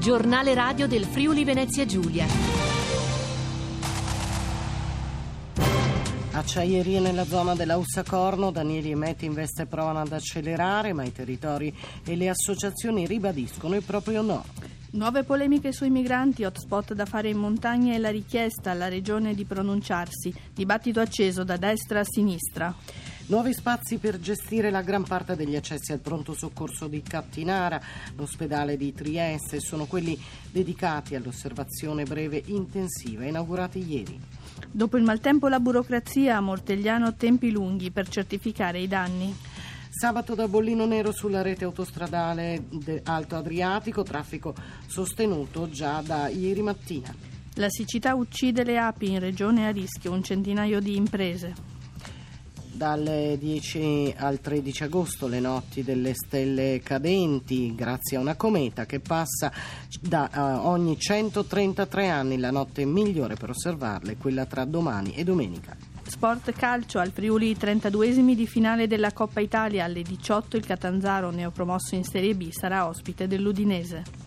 Giornale radio del Friuli Venezia Giulia. Acciaierie nella zona dell'Aussa Corno, Danieli e Metinvest provano ad accelerare, ma i territori e le associazioni ribadiscono il proprio no. Nuove polemiche sui migranti, hotspot da fare in montagna e la richiesta alla Regione di pronunciarsi. Dibattito acceso da destra a sinistra. Nuovi spazi per gestire la gran parte degli accessi al pronto soccorso di Cattinara, l'ospedale di Trieste, sono quelli dedicati all'osservazione breve intensiva, inaugurati ieri. Dopo il maltempo la burocrazia, a Mortegliano tempi lunghi per certificare i danni. Sabato da bollino nero sulla rete autostradale Alto Adriatico, traffico sostenuto già da ieri mattina. La siccità uccide le api, in regione a rischio un centinaio di imprese. Dalle 10 al 13 agosto le notti delle stelle cadenti, grazie a una cometa che passa da ogni 133 anni. La notte migliore per osservarle è quella tra domani e domenica. Sport calcio, al Friuli 32esimi di finale della Coppa Italia. Alle 18 il Catanzaro, neopromosso in Serie B, sarà ospite dell'Udinese.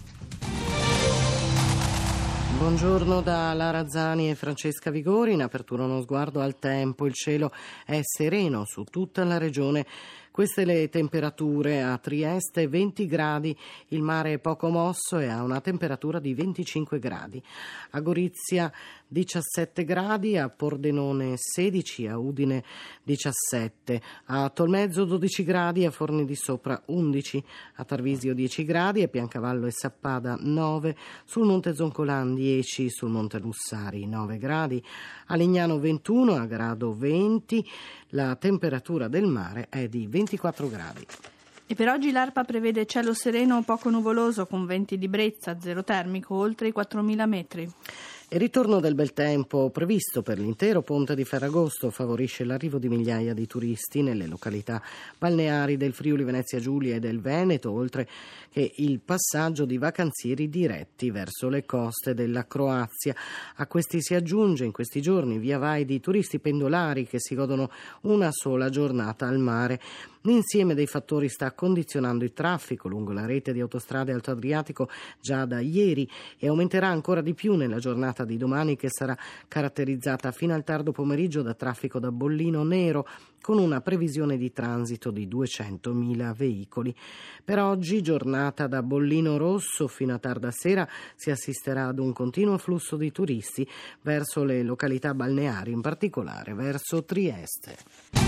Buongiorno da Lara Zani e Francesca Vigori. In apertura uno sguardo al tempo. Il cielo è sereno su tutta la regione. Queste le temperature: a Trieste 20 gradi, il mare è poco mosso e ha una temperatura di 25 gradi. A Gorizia 17 gradi, a Pordenone 16, a Udine 17, a Tolmezzo 12 gradi, a Forni di Sopra 11, a Tarvisio 10 gradi, a Piancavallo e Sappada 9, sul Monte Zoncolan 10, sul Monte Lussari 9 gradi, a Legnano 21, a Grado 20, la temperatura del mare è di 24 gradi. E per oggi l'ARPA prevede cielo sereno o poco nuvoloso con venti di brezza, zero termico oltre i 4.000 metri. Il ritorno del bel tempo previsto per l'intero ponte di Ferragosto favorisce l'arrivo di migliaia di turisti nelle località balneari del Friuli Venezia Giulia e del Veneto, oltre che il passaggio di vacanzieri diretti verso le coste della Croazia. A questi si aggiunge in questi giorni via vai di turisti pendolari che si godono una sola giornata al mare. L'insieme dei fattori sta condizionando il traffico lungo la rete di autostrade Alto Adriatico già da ieri e aumenterà ancora di più nella giornata di domani, che sarà caratterizzata fino al tardo pomeriggio da traffico da bollino nero, con una previsione di transito di 200.000 veicoli. Per oggi, giornata da bollino rosso, fino a tarda sera si assisterà ad un continuo flusso di turisti verso le località balneari, in particolare verso Trieste.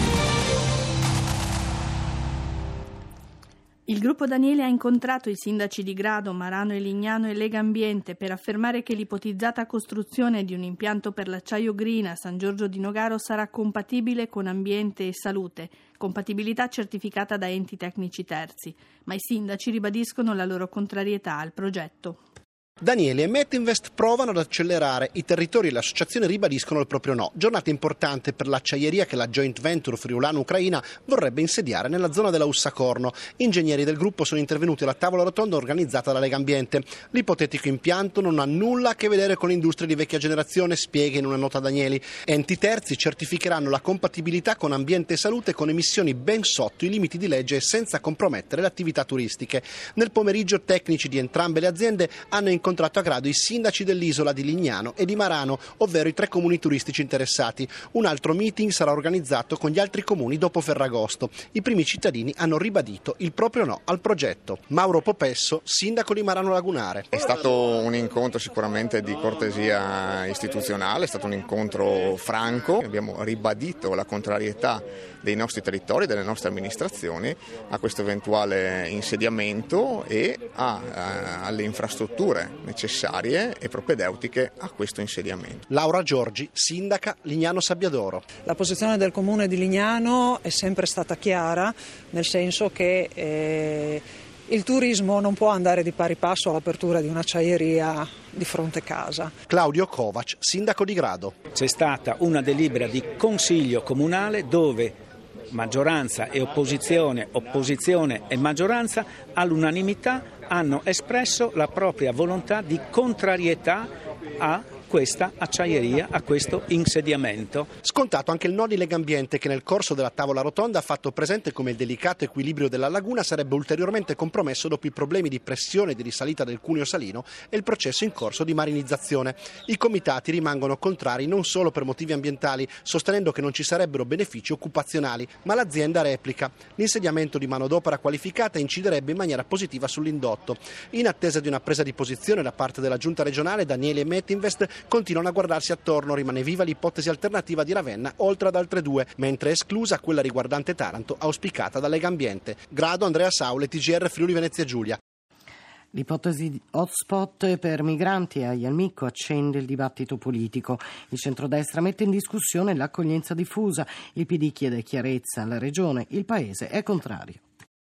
Il gruppo Danieli ha incontrato i sindaci di Grado, Marano e Lignano e Lega Ambiente per affermare che l'ipotizzata costruzione di un impianto per l'acciaio green a San Giorgio di Nogaro sarà compatibile con ambiente e salute, compatibilità certificata da enti tecnici terzi, ma i sindaci ribadiscono la loro contrarietà al progetto. Danieli e Metinvest provano ad accelerare, i territori e le associazioni ribadiscono il proprio no. Giornata importante per l'acciaieria che la joint venture friulano-ucraina vorrebbe insediare nella zona dell'Aussa Corno. Ingegneri del gruppo sono intervenuti alla tavola rotonda organizzata dalla Lega Ambiente. L'ipotetico impianto non ha nulla a che vedere con l'industria di vecchia generazione, spiega in una nota Danieli. Enti terzi certificheranno la compatibilità con ambiente e salute con emissioni ben sotto i limiti di legge e senza compromettere le attività turistiche. Nel pomeriggio tecnici di entrambe le aziende hanno incontrato a Grado i sindaci dell'isola di Lignano e di Marano, ovvero i 3 comuni turistici interessati. Un altro meeting sarà organizzato con gli altri comuni dopo Ferragosto. I primi cittadini hanno ribadito il proprio no al progetto. Mauro Popesso, sindaco di Marano Lagunare. È stato un incontro sicuramente di cortesia istituzionale, è stato un incontro franco. Abbiamo ribadito la contrarietà dei nostri territori, delle nostre amministrazioni a questo eventuale insediamento e alle infrastrutture necessarie e propedeutiche a questo insediamento. Laura Giorgi, sindaca Lignano Sabbiadoro. La posizione del comune di Lignano è sempre stata chiara, nel senso che il turismo non può andare di pari passo all'apertura di un'acciaieria di fronte casa. Claudio Kovac, sindaco di Grado. C'è stata una delibera di consiglio comunale dove maggioranza e opposizione e maggioranza all'unanimità hanno espresso la propria volontà di contrarietà a questa acciaieria, a questo insediamento. Scontato anche il no di Legambiente, che nel corso della tavola rotonda ha fatto presente come il delicato equilibrio della laguna sarebbe ulteriormente compromesso dopo i problemi di pressione e di risalita del cuneo salino e il processo in corso di marinizzazione. I comitati rimangono contrari non solo per motivi ambientali, sostenendo che non ci sarebbero benefici occupazionali, ma l'azienda replica. L'insediamento di manodopera qualificata inciderebbe in maniera positiva sull'indotto. In attesa di una presa di posizione da parte della giunta regionale, Daniele e Metinvest continuano a guardarsi attorno. Rimane viva l'ipotesi alternativa di Ravenna, oltre ad altre due, mentre è esclusa quella riguardante Taranto, auspicata da Legambiente. Grado, Andrea Saule, TGR Friuli Venezia Giulia. L'ipotesi di hotspot per migranti a Ialmicco accende il dibattito politico. Il centrodestra mette in discussione l'accoglienza diffusa. Il PD chiede chiarezza alla Regione. Il Paese è contrario.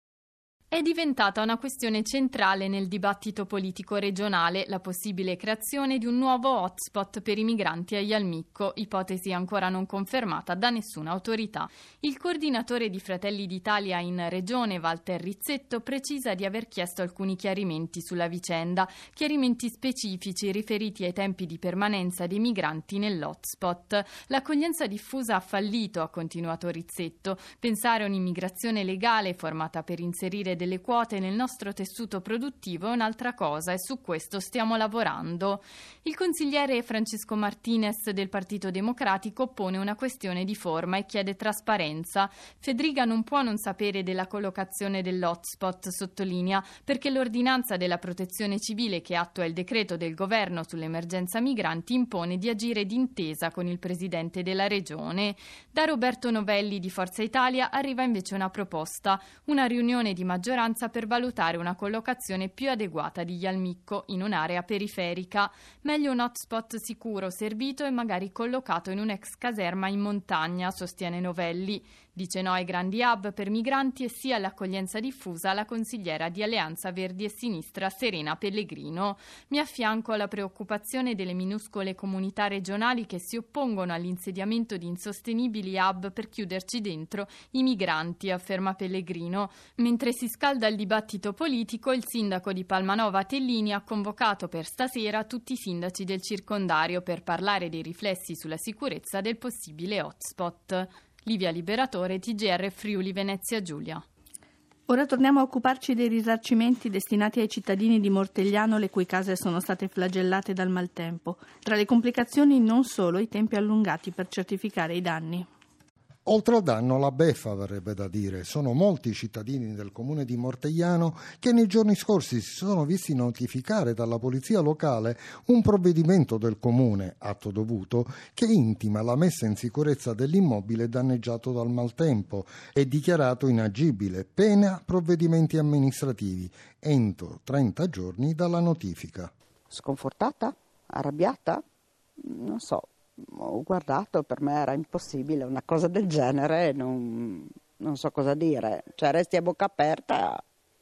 È diventata una questione centrale nel dibattito politico regionale la possibile creazione di un nuovo hotspot per i migranti a Ialmicco, ipotesi ancora non confermata da nessuna autorità. Il coordinatore di Fratelli d'Italia in Regione, Walter Rizzetto, precisa di aver chiesto alcuni chiarimenti sulla vicenda, chiarimenti specifici riferiti ai tempi di permanenza dei migranti nell'hotspot. L'accoglienza diffusa ha fallito, ha continuato Rizzetto. Pensare a un'immigrazione legale formata per inserire delle quote nel nostro tessuto produttivo è un'altra cosa e su questo stiamo lavorando. Il consigliere Francesco Martinez del Partito Democratico pone una questione di forma e chiede trasparenza. Fedriga non può non sapere della collocazione dell'hotspot, sottolinea, perché l'ordinanza della Protezione Civile che attua il decreto del governo sull'emergenza migranti impone di agire d'intesa con il presidente della regione. Da Roberto Novelli di Forza Italia arriva invece una proposta, una riunione di maggioranza per valutare una collocazione più adeguata di Ialmicco in un'area periferica. Meglio un hotspot sicuro, servito e magari collocato in un'ex caserma in montagna, sostiene Novelli. Dice no ai grandi hub per migranti e sì all'accoglienza diffusa la consigliera di Alleanza Verdi e Sinistra Serena Pellegrino. Mi affianco alla preoccupazione delle minuscole comunità regionali che si oppongono all'insediamento di insostenibili hub per chiuderci dentro i migranti, afferma Pellegrino. Mentre si scalda il dibattito politico, il sindaco di Palmanova Tellini ha convocato per stasera tutti i sindaci del circondario per parlare dei riflessi sulla sicurezza del possibile hotspot. Livia Liberatore, TGR Friuli Venezia Giulia. Ora torniamo a occuparci dei risarcimenti destinati ai cittadini di Mortegliano le cui case sono state flagellate dal maltempo. Tra le complicazioni non solo i tempi allungati per certificare i danni. Oltre al danno, la beffa verrebbe da dire. Sono molti i cittadini del comune di Mortegliano che nei giorni scorsi si sono visti notificare dalla polizia locale un provvedimento del comune, atto dovuto, che intima la messa in sicurezza dell'immobile danneggiato dal maltempo e dichiarato inagibile, pena provvedimenti amministrativi, entro 30 giorni dalla notifica. Sconfortata? Arrabbiata? Non so. Ho guardato, per me era impossibile una cosa del genere, non so cosa dire, cioè resti a bocca aperta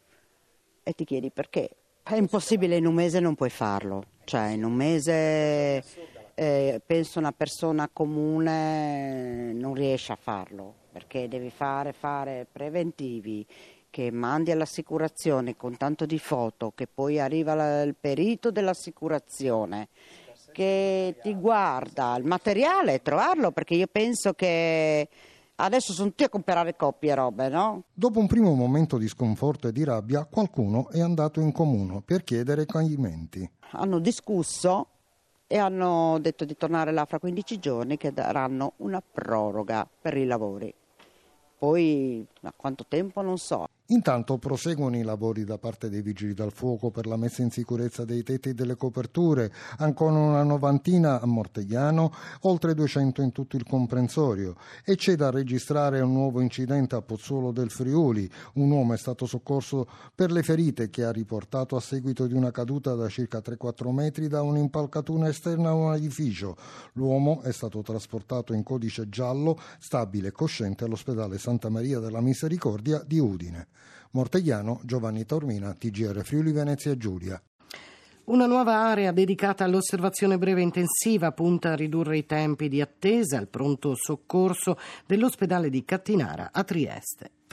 e ti chiedi perché. È impossibile, in un mese non puoi farlo, cioè in un mese penso una persona comune non riesce a farlo, perché devi fare preventivi, che mandi all'assicurazione con tanto di foto, che poi arriva il perito dell'assicurazione, che ti guarda il materiale, trovarlo, perché io penso che adesso sono tutti a comprare coppie e robe, no? Dopo un primo momento di sconforto e di rabbia, qualcuno è andato in comune per chiedere chiarimenti. Hanno discusso e hanno detto di tornare là fra 15 giorni, che daranno una proroga per i lavori. Poi a quanto tempo non so. Intanto proseguono i lavori da parte dei vigili del fuoco per la messa in sicurezza dei tetti e delle coperture, ancora una novantina a Mortegliano, oltre 200 in tutto il comprensorio, e c'è da registrare un nuovo incidente a Pozzuolo del Friuli. Un uomo è stato soccorso per le ferite che ha riportato a seguito di una caduta da circa 3-4 metri da un'impalcatura esterna a un edificio. L'uomo è stato trasportato in codice giallo, stabile e cosciente all'ospedale Santa Maria della Misericordia di Udine. Mortegliano, Giovanni Taormina, TGR Friuli Venezia Giulia. Una nuova area dedicata all'osservazione breve intensiva punta a ridurre i tempi di attesa al pronto soccorso dell'ospedale di Cattinara a Trieste.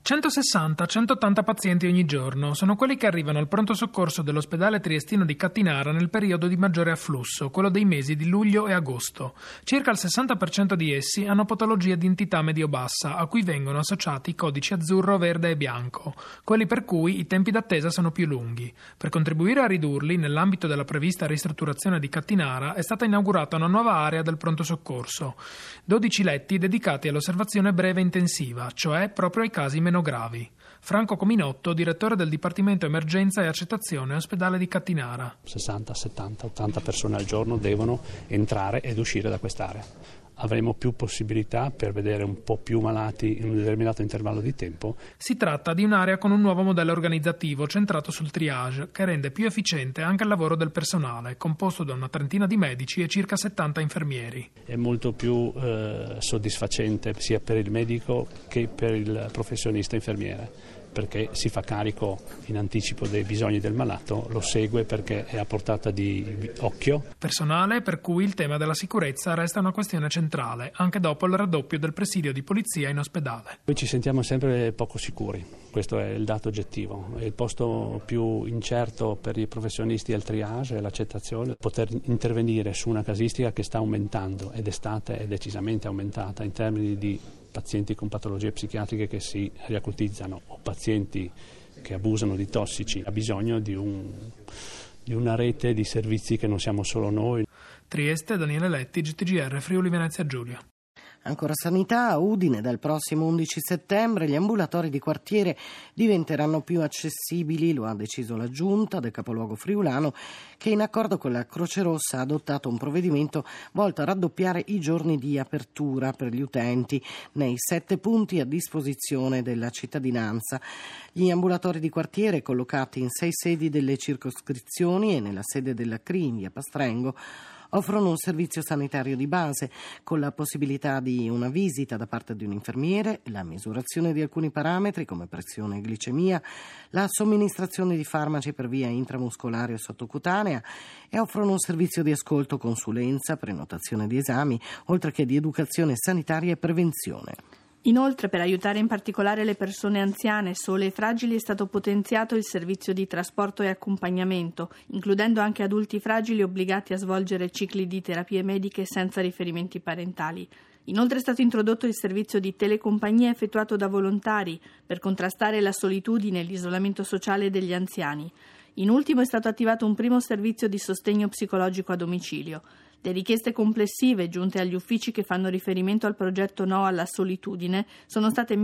160-180 pazienti ogni giorno sono quelli che arrivano al pronto soccorso dell'ospedale triestino di Cattinara nel periodo di maggiore afflusso, quello dei mesi di luglio e agosto. Circa il 60% di essi hanno patologie di entità medio-bassa, a cui vengono associati i codici azzurro, verde e bianco, quelli per cui i tempi d'attesa sono più lunghi. Per contribuire a ridurli, nell'ambito della prevista ristrutturazione di Cattinara è stata inaugurata una nuova area del pronto soccorso. 12 letti dedicati all'osservazione breve intensiva, cioè proprio ai casi meno gravi. Franco Cominotto, direttore del Dipartimento Emergenza e Accettazione ospedale di Cattinara. 60, 70, 80 persone al giorno devono entrare ed uscire da quest'area. Avremo più possibilità per vedere un po' più malati in un determinato intervallo di tempo. Si tratta di un'area con un nuovo modello organizzativo centrato sul triage, che rende più efficiente anche il lavoro del personale, composto da una trentina di medici e circa 70 infermieri. È molto più soddisfacente sia per il medico che per il professionista infermiere, perché si fa carico in anticipo dei bisogni del malato, lo segue perché è a portata di occhio. Personale per cui il tema della sicurezza resta una questione centrale, anche dopo il raddoppio del presidio di polizia in ospedale. Noi ci sentiamo sempre poco sicuri, questo è il dato oggettivo. Il posto più incerto per i professionisti è il triage e l'accettazione. Poter intervenire su una casistica che sta aumentando ed è decisamente aumentata in termini di pazienti con patologie psichiatriche che si riacutizzano o pazienti che abusano di tossici, ha bisogno di una rete di servizi che non siamo solo noi. Trieste, Daniele Letti, GTGR, Friuli Venezia Giulia. Ancora sanità, a Udine dal prossimo 11 settembre gli ambulatori di quartiere diventeranno più accessibili, lo ha deciso la Giunta del capoluogo friulano, che in accordo con la Croce Rossa ha adottato un provvedimento volto a raddoppiare i giorni di apertura per gli utenti nei 7 punti a disposizione della cittadinanza. Gli ambulatori di quartiere, collocati in 6 sedi delle circoscrizioni e nella sede della CRI in via Pastrengo, offrono un servizio sanitario di base con la possibilità di una visita da parte di un infermiere, la misurazione di alcuni parametri come pressione e glicemia, la somministrazione di farmaci per via intramuscolare o sottocutanea e offrono un servizio di ascolto, consulenza, prenotazione di esami, oltre che di educazione sanitaria e prevenzione. Inoltre, per aiutare in particolare le persone anziane, sole e fragili, è stato potenziato il servizio di trasporto e accompagnamento, includendo anche adulti fragili obbligati a svolgere cicli di terapie mediche senza riferimenti parentali. Inoltre è stato introdotto il servizio di telecompagnia effettuato da volontari per contrastare la solitudine e l'isolamento sociale degli anziani. In ultimo è stato attivato un primo servizio di sostegno psicologico a domicilio. Le richieste complessive giunte agli uffici che fanno riferimento al progetto No alla solitudine sono state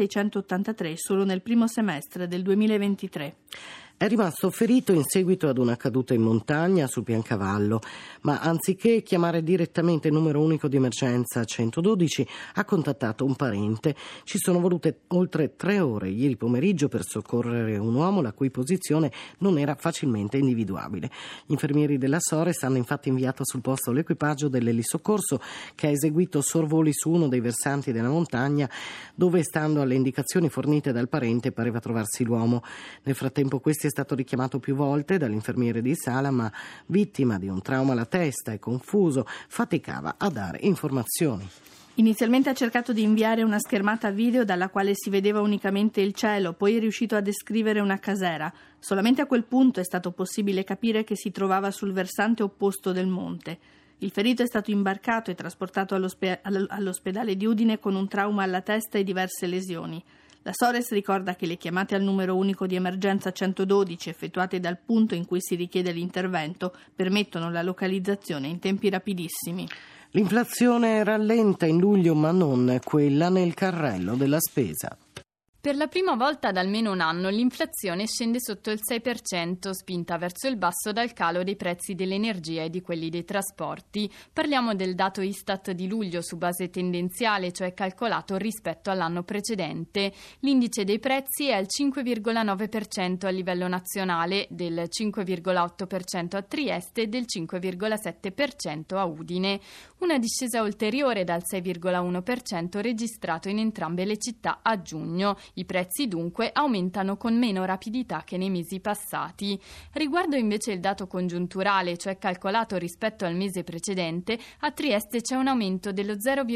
1.683 solo nel primo semestre del 2023. È rimasto ferito in seguito ad una caduta in montagna sul Piancavallo, ma anziché chiamare direttamente il numero unico di emergenza 112 ha contattato un parente. Ci sono volute oltre 3 ore ieri pomeriggio per soccorrere un uomo la cui posizione non era facilmente individuabile. Gli infermieri della Sores hanno infatti inviato sul posto l'equipaggio dell'elisoccorso che ha eseguito sorvoli su uno dei versanti della montagna dove, stando alle indicazioni fornite dal parente, pareva trovarsi l'uomo. Nel frattempo questi è stato richiamato più volte dall'infermiere di Sala, ma vittima di un trauma alla testa e confuso, faticava a dare informazioni. Inizialmente ha cercato di inviare una schermata video dalla quale si vedeva unicamente il cielo, poi è riuscito a descrivere una casera. Solamente a quel punto è stato possibile capire che si trovava sul versante opposto del monte. Il ferito è stato imbarcato e trasportato all'ospedale di Udine con un trauma alla testa e diverse lesioni. La Sores ricorda che le chiamate al numero unico di emergenza 112 effettuate dal punto in cui si richiede l'intervento permettono la localizzazione in tempi rapidissimi. L'inflazione rallenta in luglio, ma non quella nel carrello della spesa. Per la prima volta da almeno un anno l'inflazione scende sotto il 6%, spinta verso il basso dal calo dei prezzi dell'energia e di quelli dei trasporti. Parliamo del dato Istat di luglio su base tendenziale, cioè calcolato rispetto all'anno precedente. L'indice dei prezzi è al 5,9% a livello nazionale, del 5,8% a Trieste e del 5,7% a Udine. Una discesa ulteriore dal 6,1% registrato in entrambe le città a giugno. I prezzi dunque aumentano con meno rapidità che nei mesi passati. Riguardo invece il dato congiunturale, cioè calcolato rispetto al mese precedente, a Trieste c'è un aumento dello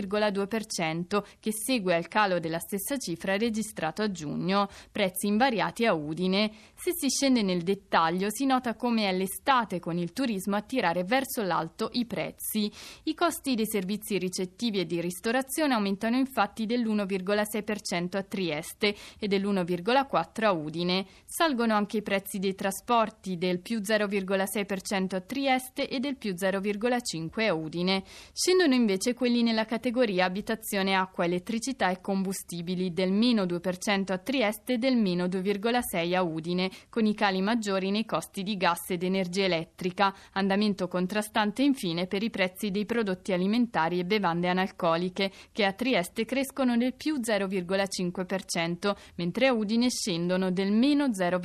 0,2% che segue al calo della stessa cifra registrato a giugno, prezzi invariati a Udine. Se si scende nel dettaglio si nota come è l'estate con il turismo a tirare verso l'alto i prezzi. I costi dei servizi ricettivi e di ristorazione aumentano infatti dell'1,6% a Trieste e dell'1,4% a Udine. Salgono anche i prezzi dei trasporti del più 0,6% a Trieste e del più 0,5% a Udine. Scendono invece quelli nella categoria abitazione, acqua, elettricità e combustibili del meno 2% a Trieste e del meno 2,6% a Udine, con i cali maggiori nei costi di gas ed energia elettrica. Andamento contrastante infine per i prezzi dei prodotti alimentari e bevande analcoliche, che a Trieste crescono del più 0,5%, mentre a Udine scendono del meno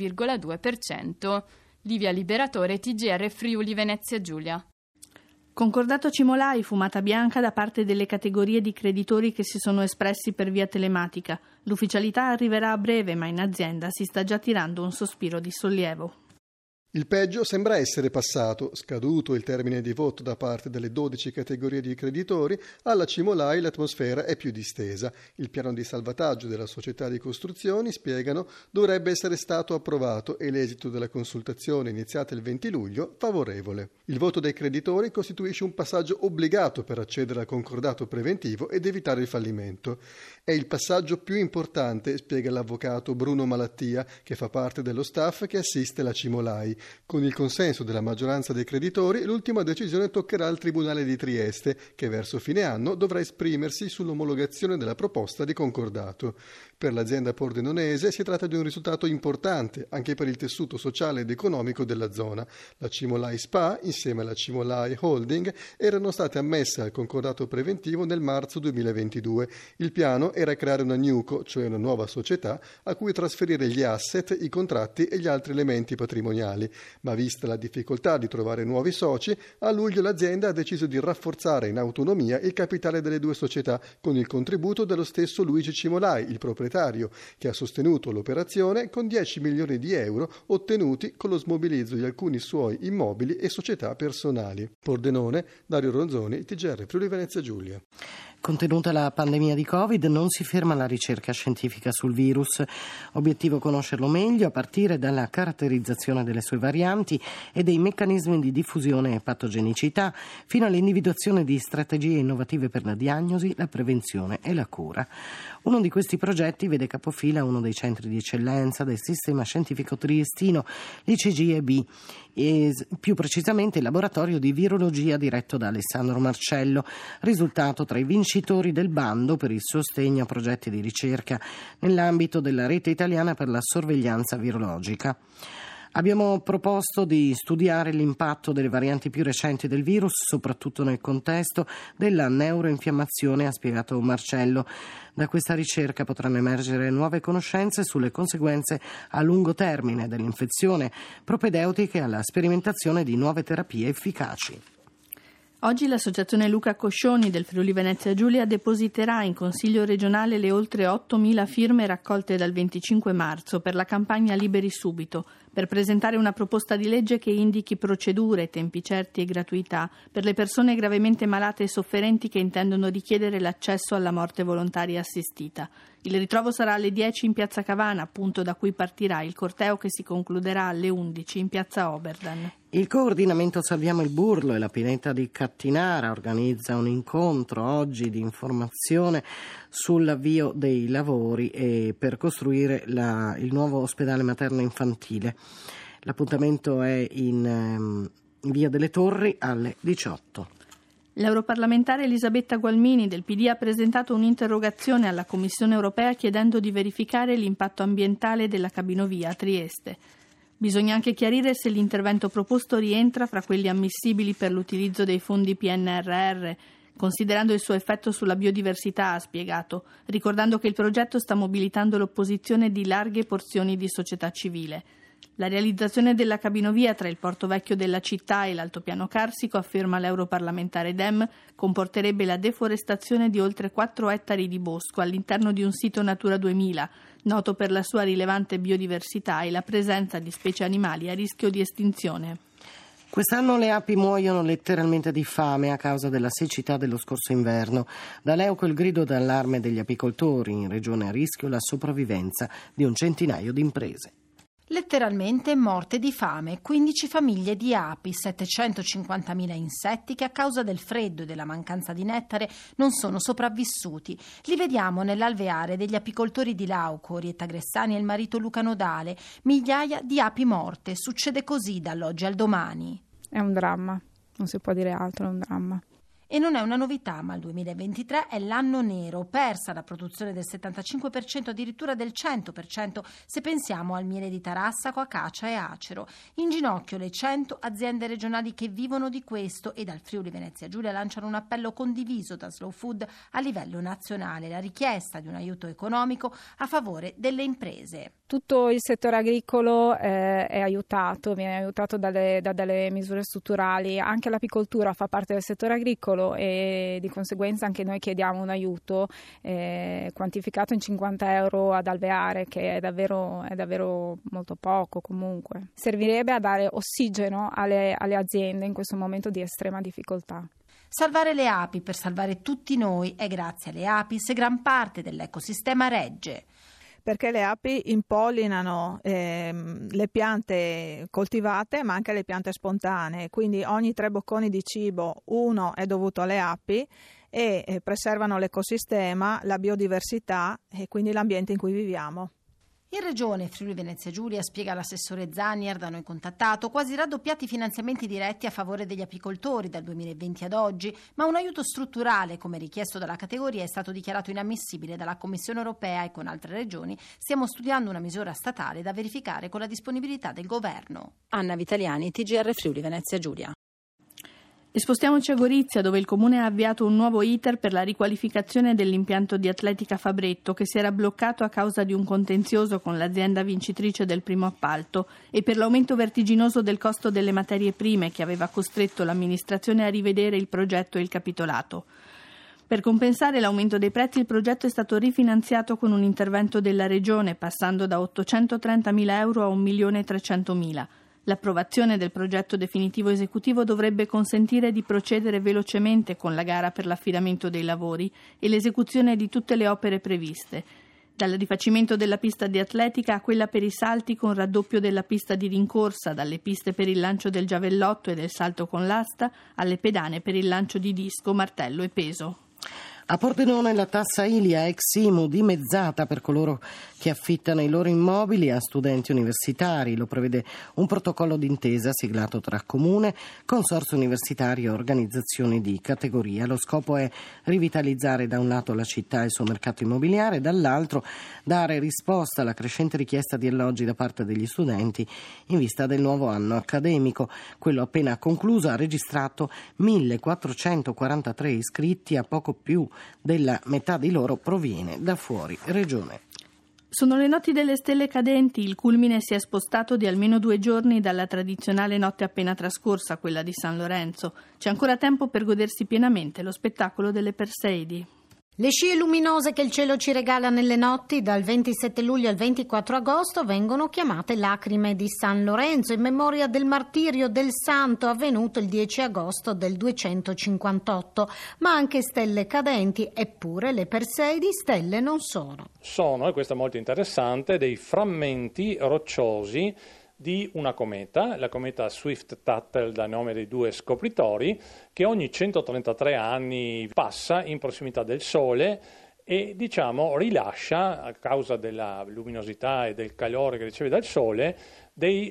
0,2%. Livia Liberatore, TGR Friuli Venezia Giulia. Concordato Cimolai, fumata bianca da parte delle categorie di creditori che si sono espressi per via telematica. L'ufficialità arriverà a breve, ma in azienda si sta già tirando un sospiro di sollievo. Il peggio sembra essere passato. Scaduto il termine di voto da parte delle 12 categorie di creditori, alla Cimolai l'atmosfera è più distesa. Il piano di salvataggio della società di costruzioni, spiegano, dovrebbe essere stato approvato e l'esito della consultazione iniziata il 20 luglio favorevole. Il voto dei creditori costituisce un passaggio obbligato per accedere al concordato preventivo ed evitare il fallimento. È il passaggio più importante, spiega l'avvocato Bruno Malattia, che fa parte dello staff che assiste la Cimolai. Con il consenso della maggioranza dei creditori, l'ultima decisione toccherà al Tribunale di Trieste, che verso fine anno dovrà esprimersi sull'omologazione della proposta di concordato. Per l'azienda pordenonese si tratta di un risultato importante, anche per il tessuto sociale ed economico della zona. La Cimolai SpA, insieme alla Cimolai Holding, erano state ammesse al concordato preventivo nel marzo 2022. Il piano era creare una NewCo, cioè una nuova società, a cui trasferire gli asset, i contratti e gli altri elementi patrimoniali. Ma vista la difficoltà di trovare nuovi soci, a luglio l'azienda ha deciso di rafforzare in autonomia il capitale delle due società con il contributo dello stesso Luigi Cimolai, il proprietario, che ha sostenuto l'operazione con 10 milioni di euro ottenuti con lo smobilizzo di alcuni suoi immobili e società personali. Pordenone, Dario Ronzoni, TGR Friuli Venezia Giulia. Contenuta la pandemia di Covid, non si ferma la ricerca scientifica sul virus. Obiettivo conoscerlo meglio a partire dalla caratterizzazione delle sue varianti e dei meccanismi di diffusione e patogenicità, fino all'individuazione di strategie innovative per la diagnosi, la prevenzione e la cura. Uno di questi progetti vede capofila uno dei centri di eccellenza del sistema scientifico triestino, l'ICG-EB, e più precisamente il laboratorio di virologia diretto da Alessandro Marcello, risultato tra i vincitori del bando per il sostegno a progetti di ricerca nell'ambito della rete italiana per la sorveglianza virologica. Abbiamo proposto di studiare l'impatto delle varianti più recenti del virus, soprattutto nel contesto della neuroinfiammazione, ha spiegato Marcello. Da questa ricerca potranno emergere nuove conoscenze sulle conseguenze a lungo termine dell'infezione, propedeutiche alla sperimentazione di nuove terapie efficaci. Oggi l'associazione Luca Coscioni del Friuli Venezia Giulia depositerà in Consiglio regionale le oltre 8.000 firme raccolte dal 25 marzo per la campagna Liberi Subito, per presentare una proposta di legge che indichi procedure, tempi certi e gratuità per le persone gravemente malate e sofferenti che intendono richiedere l'accesso alla morte volontaria assistita. Il ritrovo sarà alle 10 in Piazza Cavana, appunto da cui partirà il corteo che si concluderà alle 11 in Piazza Oberdan. Il coordinamento Salviamo il Burlo e la Pineta di Cattinara organizza un incontro oggi di informazione sull'avvio dei lavori e per costruire il nuovo ospedale materno infantile. L'appuntamento è in Via delle Torri alle 18. L'europarlamentare Elisabetta Gualmini del PD ha presentato un'interrogazione alla Commissione europea chiedendo di verificare l'impatto ambientale della cabinovia a Trieste. Bisogna anche chiarire se l'intervento proposto rientra fra quelli ammissibili per l'utilizzo dei fondi PNRR, considerando il suo effetto sulla biodiversità, ha spiegato, ricordando che il progetto sta mobilitando l'opposizione di larghe porzioni di società civile. La realizzazione della cabinovia tra il Porto Vecchio della città e l'altopiano carsico, afferma l'europarlamentare Dem, comporterebbe la deforestazione di oltre 4 ettari di bosco all'interno di un sito Natura 2000, noto per la sua rilevante biodiversità e la presenza di specie animali a rischio di estinzione. Quest'anno le api muoiono letteralmente di fame a causa della siccità dello scorso inverno. Da Leuco il grido d'allarme degli apicoltori, in regione a rischio la sopravvivenza di un centinaio di imprese. Letteralmente morte di fame, 15 famiglie di api, 750.000 insetti che a causa del freddo e della mancanza di nettare non sono sopravvissuti. Li vediamo nell'alveare degli apicoltori di Lauco, Orietta Gressani e il marito Luca Nodale. Migliaia di api morte, succede così dall'oggi al domani. È un dramma, non si può dire altro, è un dramma. E non è una novità, ma il 2023 è l'anno nero, persa la produzione del 75%, addirittura del 100%, se pensiamo al miele di Tarassaco, Acacia e Acero. In ginocchio le 100 aziende regionali che vivono di questo e dal Friuli Venezia Giulia lanciano un appello condiviso da Slow Food a livello nazionale, la richiesta di un aiuto economico a favore delle imprese. Tutto il settore agricolo è aiutato, viene aiutato da delle misure strutturali, anche l'apicoltura fa parte del settore agricolo e di conseguenza anche noi chiediamo un aiuto quantificato in 50 euro ad alveare, che è davvero molto poco comunque. Servirebbe a dare ossigeno alle aziende in questo momento di estrema difficoltà. Salvare le api per salvare tutti noi è grazie alle api se gran parte dell'ecosistema regge. Perché le api impollinano le piante coltivate ma anche le piante spontanee, quindi ogni 3 bocconi di cibo uno è dovuto alle api e preservano l'ecosistema, la biodiversità e quindi l'ambiente in cui viviamo. In regione Friuli Venezia Giulia, spiega l'assessore Zanier da noi contattato, quasi raddoppiati i finanziamenti diretti a favore degli apicoltori dal 2020 ad oggi, ma un aiuto strutturale come richiesto dalla categoria è stato dichiarato inammissibile dalla Commissione europea e con altre regioni stiamo studiando una misura statale da verificare con la disponibilità del governo. Anna Vitaliani, TGR Friuli Venezia Giulia. E spostiamoci a Gorizia, dove il Comune ha avviato un nuovo iter per la riqualificazione dell'impianto di atletica Fabretto, che si era bloccato a causa di un contenzioso con l'azienda vincitrice del primo appalto e per l'aumento vertiginoso del costo delle materie prime che aveva costretto l'amministrazione a rivedere il progetto e il capitolato. Per compensare l'aumento dei prezzi il progetto è stato rifinanziato con un intervento della Regione, passando da 830.000 euro a 1.300.000. L'approvazione del progetto definitivo esecutivo dovrebbe consentire di procedere velocemente con la gara per l'affidamento dei lavori e l'esecuzione di tutte le opere previste, dal rifacimento della pista di atletica a quella per i salti con raddoppio della pista di rincorsa, dalle piste per il lancio del giavellotto e del salto con l'asta alle pedane per il lancio di disco, martello e peso. A Pordenone la tassa Ilia ex IMU dimezzata per coloro che affittano i loro immobili a studenti universitari. Lo prevede un protocollo d'intesa siglato tra Comune, Consorzio universitario e organizzazioni di categoria. Lo scopo è rivitalizzare da un lato la città e il suo mercato immobiliare, dall'altro dare risposta alla crescente richiesta di alloggi da parte degli studenti in vista del nuovo anno accademico. Quello appena concluso ha registrato 1.443 iscritti, a poco più della metà di loro proviene da fuori regione. Sono le notti delle stelle cadenti, il culmine si è spostato di almeno 2 giorni dalla tradizionale notte appena trascorsa, quella di San Lorenzo. C'è ancora tempo per godersi pienamente lo spettacolo delle Perseidi. Le scie luminose che il cielo ci regala nelle notti dal 27 luglio al 24 agosto vengono chiamate lacrime di San Lorenzo in memoria del martirio del santo avvenuto il 10 agosto del 258, ma anche stelle cadenti, eppure le Perseidi stelle non sono. Sono, e questo è molto interessante, dei frammenti rocciosi di una cometa, la cometa Swift-Tuttle, da nome dei 2 scopritori, che ogni 133 anni passa in prossimità del Sole e rilascia, a causa della luminosità e del calore che riceve dal Sole, dei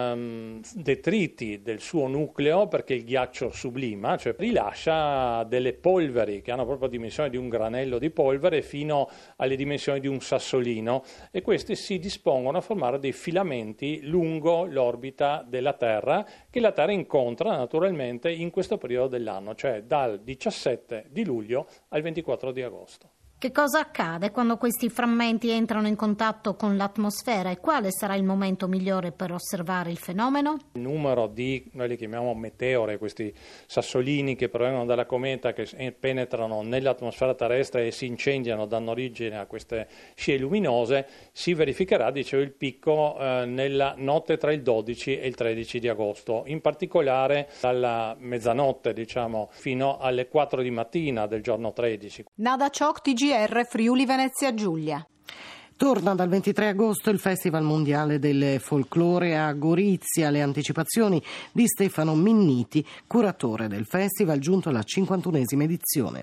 detriti del suo nucleo, perché il ghiaccio sublima, cioè rilascia delle polveri che hanno proprio la dimensione di un granello di polvere fino alle dimensioni di un sassolino, e questi si dispongono a formare dei filamenti lungo l'orbita della Terra, che la Terra incontra naturalmente in questo periodo dell'anno, cioè dal 17 di luglio al 24 di agosto. Che cosa accade quando questi frammenti entrano in contatto con l'atmosfera e quale sarà il momento migliore fare per osservare il fenomeno? Il numero di, noi li chiamiamo meteore, questi sassolini che provengono dalla cometa, che penetrano nell'atmosfera terrestre e si incendiano, danno origine a queste scie luminose, si verificherà, dicevo, il picco nella notte tra il 12 e il 13 di agosto, in particolare dalla mezzanotte, fino alle 4 di mattina del giorno 13. Nada Ciocc, TGR Friuli Venezia Giulia. Torna dal 23 agosto il Festival Mondiale del Folklore a Gorizia. Le anticipazioni di Stefano Minniti, curatore del festival, giunto alla 51esima edizione.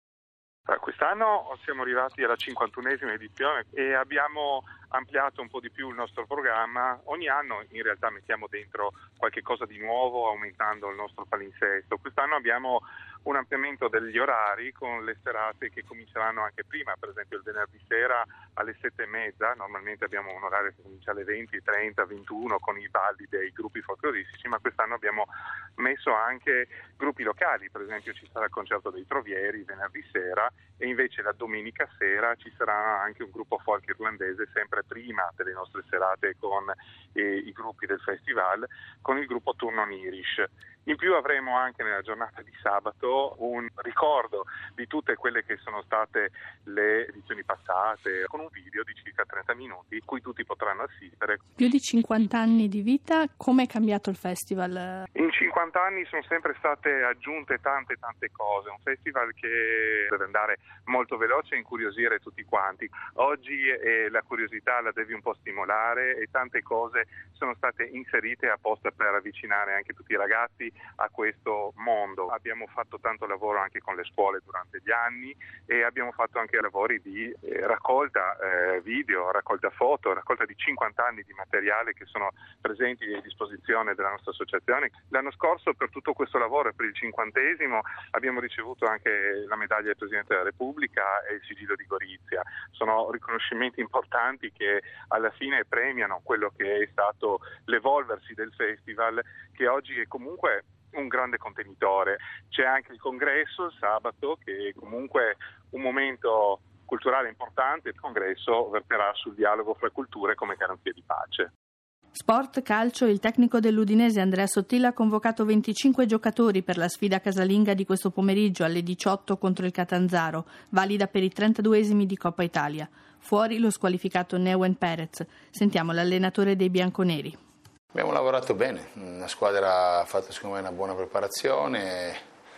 Quest'anno siamo arrivati alla 51esima edizione e abbiamo ampliato un po' di più il nostro programma. Ogni anno in realtà mettiamo dentro qualche cosa di nuovo, aumentando il nostro palinsesto. Quest'anno abbiamo un ampliamento degli orari con le serate che cominceranno anche prima, per esempio il venerdì sera alle 7:30, normalmente abbiamo un orario che comincia alle 20, 30, 21 con i balli dei gruppi folcloristici, ma quest'anno abbiamo messo anche gruppi locali, per esempio ci sarà il concerto dei Trovieri venerdì sera e invece la domenica sera ci sarà anche un gruppo folk irlandese sempre prima delle nostre serate con i gruppi del festival, con il gruppo Turn on Irish. In più avremo anche nella giornata di sabato un ricordo di tutte quelle che sono state le edizioni passate, con un video di circa 30 minuti, cui tutti potranno assistere. Più di 50 anni di vita, come è cambiato il festival? In 50 anni sono sempre state aggiunte tante cose, un festival che deve andare molto veloce e incuriosire tutti quanti. Oggi la curiosità la devi un po' stimolare e tante cose sono state inserite apposta per avvicinare anche tutti i ragazzi a questo mondo. Abbiamo fatto tanto lavoro anche con le scuole durante gli anni e abbiamo fatto anche lavori di raccolta video, raccolta foto, raccolta di 50 anni di materiale che sono presenti a disposizione della nostra associazione. L'anno scorso per tutto questo lavoro e per il 50esimo abbiamo ricevuto anche la medaglia del Presidente della Repubblica e il sigillo di Gorizia. Sono riconoscimenti importanti che alla fine premiano quello che è stato l'evolversi del festival, che oggi è comunque un grande contenitore. C'è anche il congresso il sabato, che è comunque un momento culturale importante. Il congresso verterà sul dialogo fra culture come garanzia di pace. Sport, calcio, il tecnico dell'Udinese Andrea Sottile ha convocato 25 giocatori per la sfida casalinga di questo pomeriggio alle 18 contro il Catanzaro, valida per i 32esimi di Coppa Italia. Fuori lo squalificato Neuen Perez. Sentiamo l'allenatore dei bianconeri. Abbiamo lavorato bene, la squadra ha fatto secondo me una buona preparazione,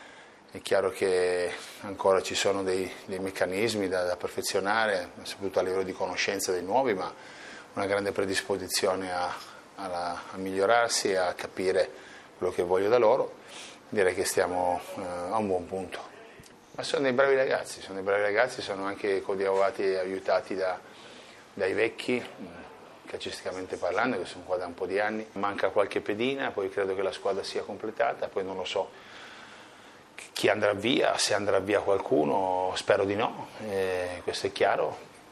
è chiaro che ancora ci sono dei meccanismi da perfezionare, soprattutto a livello di conoscenza dei nuovi, ma una grande predisposizione a migliorarsi e a capire quello che voglio da loro. Direi che stiamo a un buon punto. Ma sono dei bravi ragazzi, sono anche coadiuvati e aiutati dai vecchi, calcisticamente parlando, che sono qua da un po' di anni. Manca qualche pedina, poi credo che la squadra sia completata, poi non lo so chi andrà via, se andrà via qualcuno, spero di no, questo è chiaro,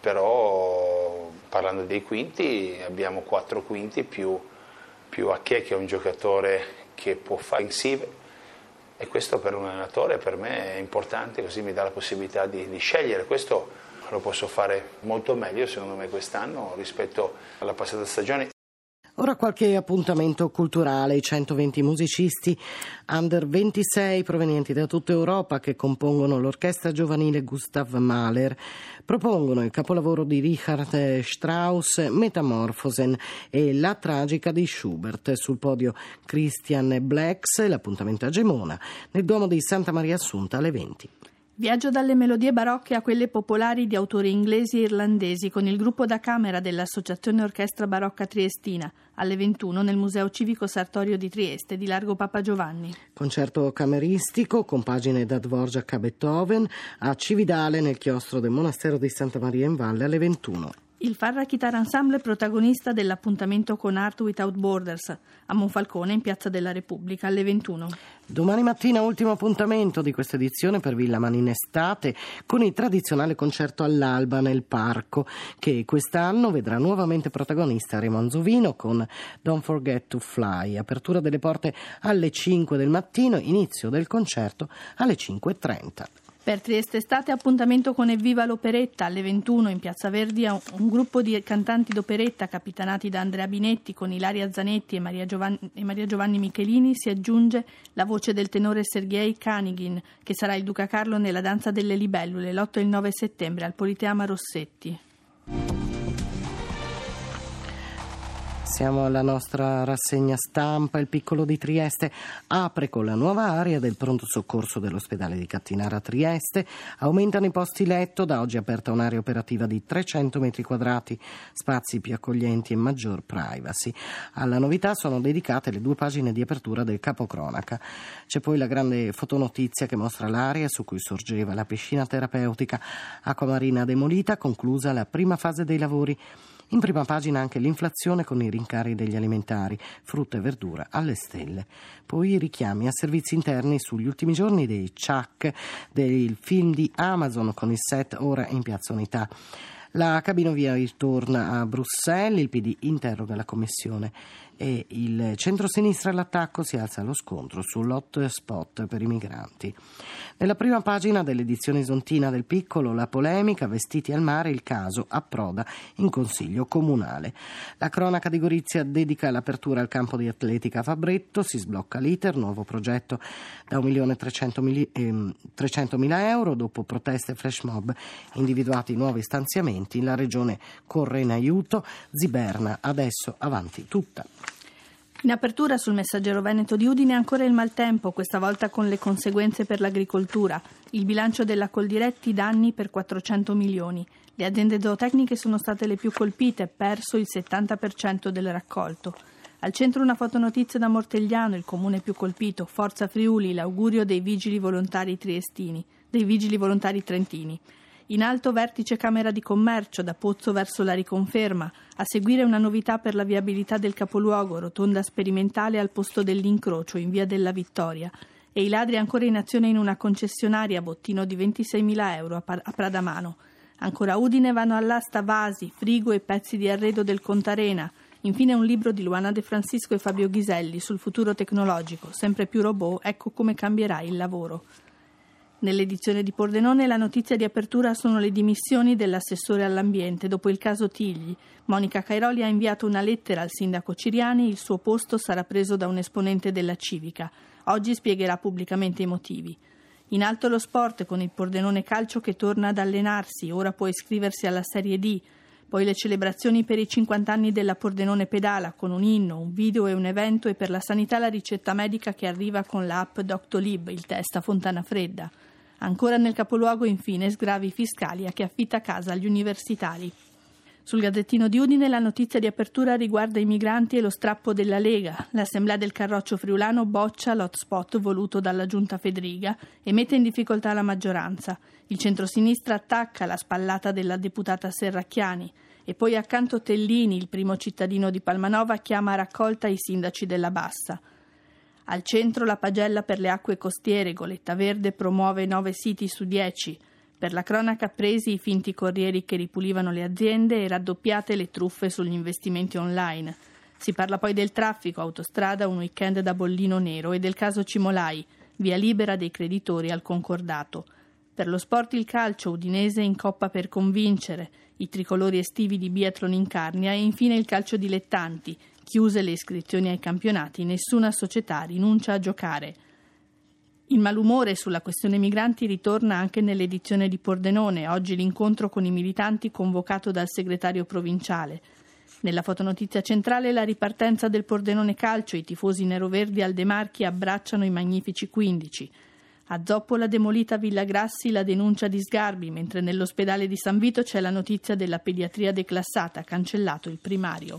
però parlando dei quinti abbiamo 4 quinti più Acche, che è un giocatore che può fare offensive, e questo per un allenatore, per me è importante, così mi dà la possibilità di scegliere. Questo lo posso fare molto meglio secondo me quest'anno rispetto alla passata stagione. Ora qualche appuntamento culturale. I 120 musicisti under 26 provenienti da tutta Europa che compongono l'orchestra giovanile Gustav Mahler propongono il capolavoro di Richard Strauss, Metamorphosen, e La tragica di Schubert. Sul podio Christian Blacks, l'appuntamento a Gemona, nel Duomo di Santa Maria Assunta alle 20. Viaggio dalle melodie barocche a quelle popolari di autori inglesi e irlandesi con il gruppo da camera dell'Associazione Orchestra Barocca Triestina alle 21 nel Museo Civico Sartorio di Trieste di Largo Papa Giovanni. Concerto cameristico con pagine da Dvorak a Beethoven a Cividale nel chiostro del Monastero di Santa Maria in Valle alle 21. Il Farra Chitar Ensemble protagonista dell'appuntamento con Art Without Borders a Monfalcone in Piazza della Repubblica alle 21. Domani mattina ultimo appuntamento di questa edizione per Villa Mani in estate con il tradizionale concerto all'alba nel parco, che quest'anno vedrà nuovamente protagonista Remo Anzovino con Don't Forget to Fly. Apertura delle porte alle 5 del mattino, inizio del concerto alle 5:30. Per Trieste Estate appuntamento con Evviva l'Operetta alle 21 in Piazza Verdi. Un gruppo di cantanti d'operetta capitanati da Andrea Binetti con Ilaria Zanetti e Maria Giovanni Michelini si aggiunge la voce del tenore Sergei Kanigin, che sarà il Duca Carlo nella Danza delle Libellule l'8 e il 9 settembre al Politeama Rossetti. Siamo alla nostra rassegna stampa. Il Piccolo di Trieste apre con la nuova area del pronto soccorso dell'ospedale di Cattinara Trieste. Aumentano i posti letto, da oggi è aperta un'area operativa di 300 metri quadrati, spazi più accoglienti e maggior privacy. Alla novità sono dedicate le 2 pagine di apertura del capocronaca. C'è poi la grande fotonotizia che mostra l'area su cui sorgeva la piscina terapeutica, acqua marina demolita, conclusa la prima fase dei lavori. In prima pagina anche l'inflazione con i rincari degli alimentari, frutta e verdura alle stelle. Poi i richiami a servizi interni sugli ultimi giorni dei Chuck, del film di Amazon con il set ora in Piazza Unità. La cabinovia ritorna a Bruxelles, il PD interroga la Commissione e il centro-sinistra all'attacco, si alza lo scontro sull'hotspot per i migranti. Nella prima pagina dell'edizione isontina del Piccolo, la polemica, vestiti al mare, il caso approda in Consiglio Comunale. La cronaca di Gorizia dedica l'apertura al campo di atletica Fabretto, si sblocca l'iter, nuovo progetto da 1.300.000 euro, dopo proteste e flash mob individuati nuovi stanziamenti, la regione corre in aiuto, Ziberna adesso avanti tutta. In apertura sul Messaggero Veneto di Udine ancora il maltempo, questa volta con le conseguenze per l'agricoltura. Il bilancio della Coldiretti danni per 400 milioni. Le aziende zootecniche sono state le più colpite, perso il 70% del raccolto. Al centro una fotonotizia da Mortegliano, il comune più colpito, Forza Friuli, l'augurio dei vigili volontari trentini. In alto vertice Camera di Commercio, da Pozzo verso la riconferma. A seguire una novità per la viabilità del capoluogo, rotonda sperimentale al posto dell'incrocio in via della Vittoria. E i ladri ancora in azione in una concessionaria, bottino di 26.000 euro a Pradamano. Ancora a Udine vanno all'asta vasi, frigo e pezzi di arredo del Contarena. Infine un libro di Luana De Francisco e Fabio Ghiselli sul futuro tecnologico, sempre più robot, ecco come cambierà il lavoro. Nell'edizione di Pordenone la notizia di apertura sono le dimissioni dell'assessore all'ambiente dopo il caso Tigli. Monica Cairoli ha inviato una lettera al sindaco Ciriani, il suo posto sarà preso da un esponente della Civica. Oggi spiegherà pubblicamente i motivi. In alto lo sport con il Pordenone Calcio che torna ad allenarsi, ora può iscriversi alla Serie D. Poi le celebrazioni per i 50 anni della Pordenone Pedala con un inno, un video e un evento, e per la sanità la ricetta medica che arriva con l'app Doctolib, il test a fontana fredda. Ancora nel capoluogo, infine, sgravi fiscali a chi affitta casa agli universitari. Sul Gazzettino di Udine la notizia di apertura riguarda i migranti e lo strappo della Lega. L'Assemblea del Carroccio Friulano boccia l'hotspot voluto dalla Giunta Fedriga e mette in difficoltà la maggioranza. Il centrosinistra attacca la spallata della deputata Serracchiani. E poi accanto Tellini, il primo cittadino di Palmanova, chiama a raccolta i sindaci della Bassa. Al centro la pagella per le acque costiere, Goletta Verde promuove 9 siti su 10. Per la cronaca presi i finti corrieri che ripulivano le aziende e raddoppiate le truffe sugli investimenti online. Si parla poi del traffico, autostrada, un weekend da bollino nero, e del caso Cimolai, via libera dei creditori al concordato. Per lo sport il calcio, Udinese in Coppa per convincere, i tricolori estivi di biathlon in Carnia e infine il calcio dilettanti. Chiuse le iscrizioni ai campionati, nessuna società rinuncia a giocare. Il malumore sulla questione migranti ritorna anche nell'edizione di Pordenone, oggi l'incontro con i militanti convocato dal segretario provinciale. Nella fotonotizia centrale la ripartenza del Pordenone Calcio, i tifosi neroverdi al De Marchi abbracciano i magnifici 15. A Zoppola demolita Villa Grassi la denuncia di Sgarbi, mentre nell'ospedale di San Vito c'è la notizia della pediatria declassata, cancellato il primario.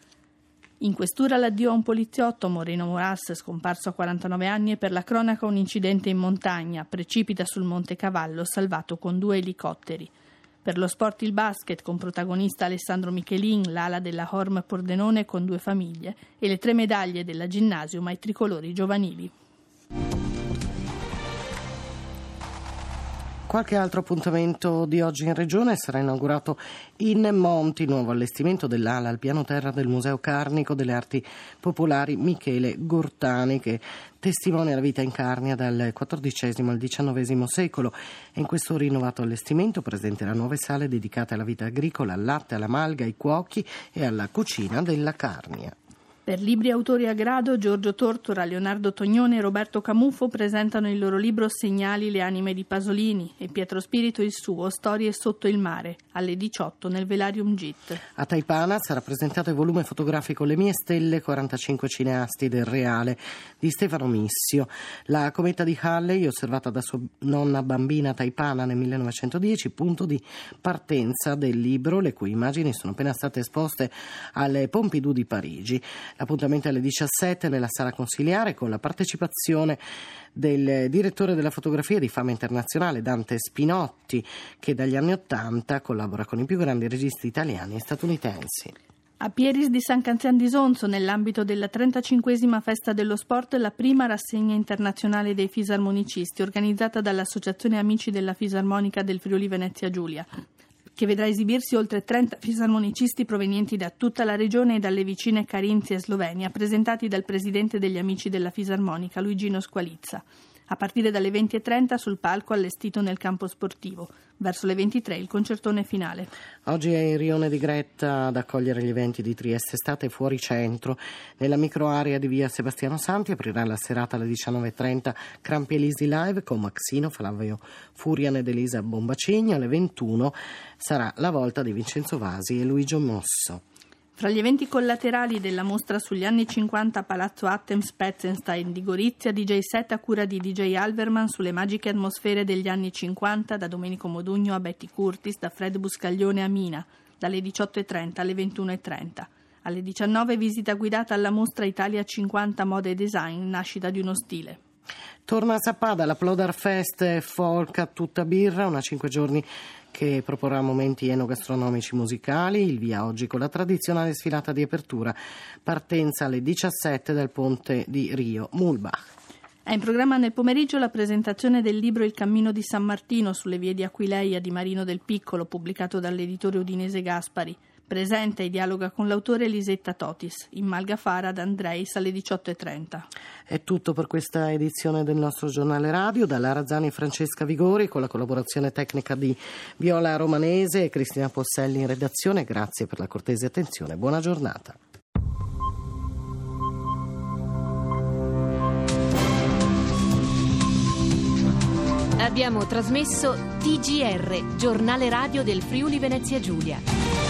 In questura l'addio a un poliziotto, Moreno Moras, scomparso a 49 anni, e per la cronaca un incidente in montagna, precipita sul Monte Cavallo, salvato con 2 elicotteri. Per lo sport il basket, con protagonista Alessandro Michelin, l'ala della Horm Pordenone con 2 famiglie, e le 3 medaglie della Ginnasium ai tricolori giovanili. Qualche altro appuntamento di oggi in regione: sarà inaugurato in Monti il nuovo allestimento dell'ala al piano terra del Museo Carnico delle Arti Popolari Michele Gortani, che testimonia la vita in Carnia dal XIV al XIX secolo, e in questo rinnovato allestimento presenterà nuove sale dedicate alla vita agricola, al latte, alla malga, ai cuochi e alla cucina della Carnia. Per libri autori a grado, Giorgio Tortora, Leonardo Tognone e Roberto Camuffo presentano il loro libro Segnali, le anime di Pasolini, e Pietro Spirito il suo Storie sotto il mare, alle 18 nel Velarium Git. A Taipana sarà presentato il volume fotografico Le mie stelle, 45 cineasti del Reale, di Stefano Missio. La cometa di Halley, osservata da sua nonna bambina a Taipana nel 1910, punto di partenza del libro, le cui immagini sono appena state esposte al Pompidou di Parigi. L'appuntamento è alle 17 nella sala consiliare, con la partecipazione del direttore della fotografia di fama internazionale Dante Spinotti, che dagli anni '80 collabora con i più grandi registi italiani e statunitensi. A Pieris di San Canzian d'Isonzo, nell'ambito della 35esima Festa dello Sport, la prima rassegna internazionale dei fisarmonicisti, organizzata dall'Associazione Amici della Fisarmonica del Friuli Venezia Giulia, che vedrà esibirsi oltre 30 fisarmonicisti provenienti da tutta la regione e dalle vicine Carinzia e Slovenia, presentati dal presidente degli Amici della Fisarmonica, Luigino Squalizza. A partire dalle 20:30 sul palco allestito nel campo sportivo. Verso le 23 il concertone finale. Oggi è il Rione di Gretta ad accogliere gli eventi di Trieste Estate fuori centro. Nella microarea di via Sebastiano Santi aprirà la serata alle 19:30 Crampi Elisi Live con Maxino, Flavio Furian ed Elisa Bombacigno. Alle 21 sarà la volta di Vincenzo Vasi e Luigi Mosso. Fra gli eventi collaterali della mostra sugli anni 50 a Palazzo Attem Spetzenstein di Gorizia, DJ set a cura di DJ Alverman sulle magiche atmosfere degli anni 50, da Domenico Modugno a Betty Curtis, da Fred Buscaglione a Mina, dalle 18:30 alle 21:30. Alle 19 visita guidata alla mostra Italia 50 Moda e Design, nascita di uno stile. Torna a Sappada la Plodar Fest Folk a tutta birra, una 5 giorni che proporrà momenti enogastronomici musicali. Il via oggi con la tradizionale sfilata di apertura, partenza alle 17 dal ponte di Rio Mulbach. È in programma nel pomeriggio la presentazione del libro Il cammino di San Martino sulle vie di Aquileia di Marino del Piccolo, pubblicato dall'editore udinese Gaspari. Presenta e dialoga con l'autore Lisetta Totis, in Malgafara ad Andreis alle 18:30. È tutto per questa edizione del nostro giornale radio. Da Lara Zani e Francesca Vigori, con la collaborazione tecnica di Viola Romanese e Cristina Posselli in redazione. Grazie per la cortese attenzione. Buona giornata. Abbiamo trasmesso TGR, giornale radio del Friuli Venezia Giulia.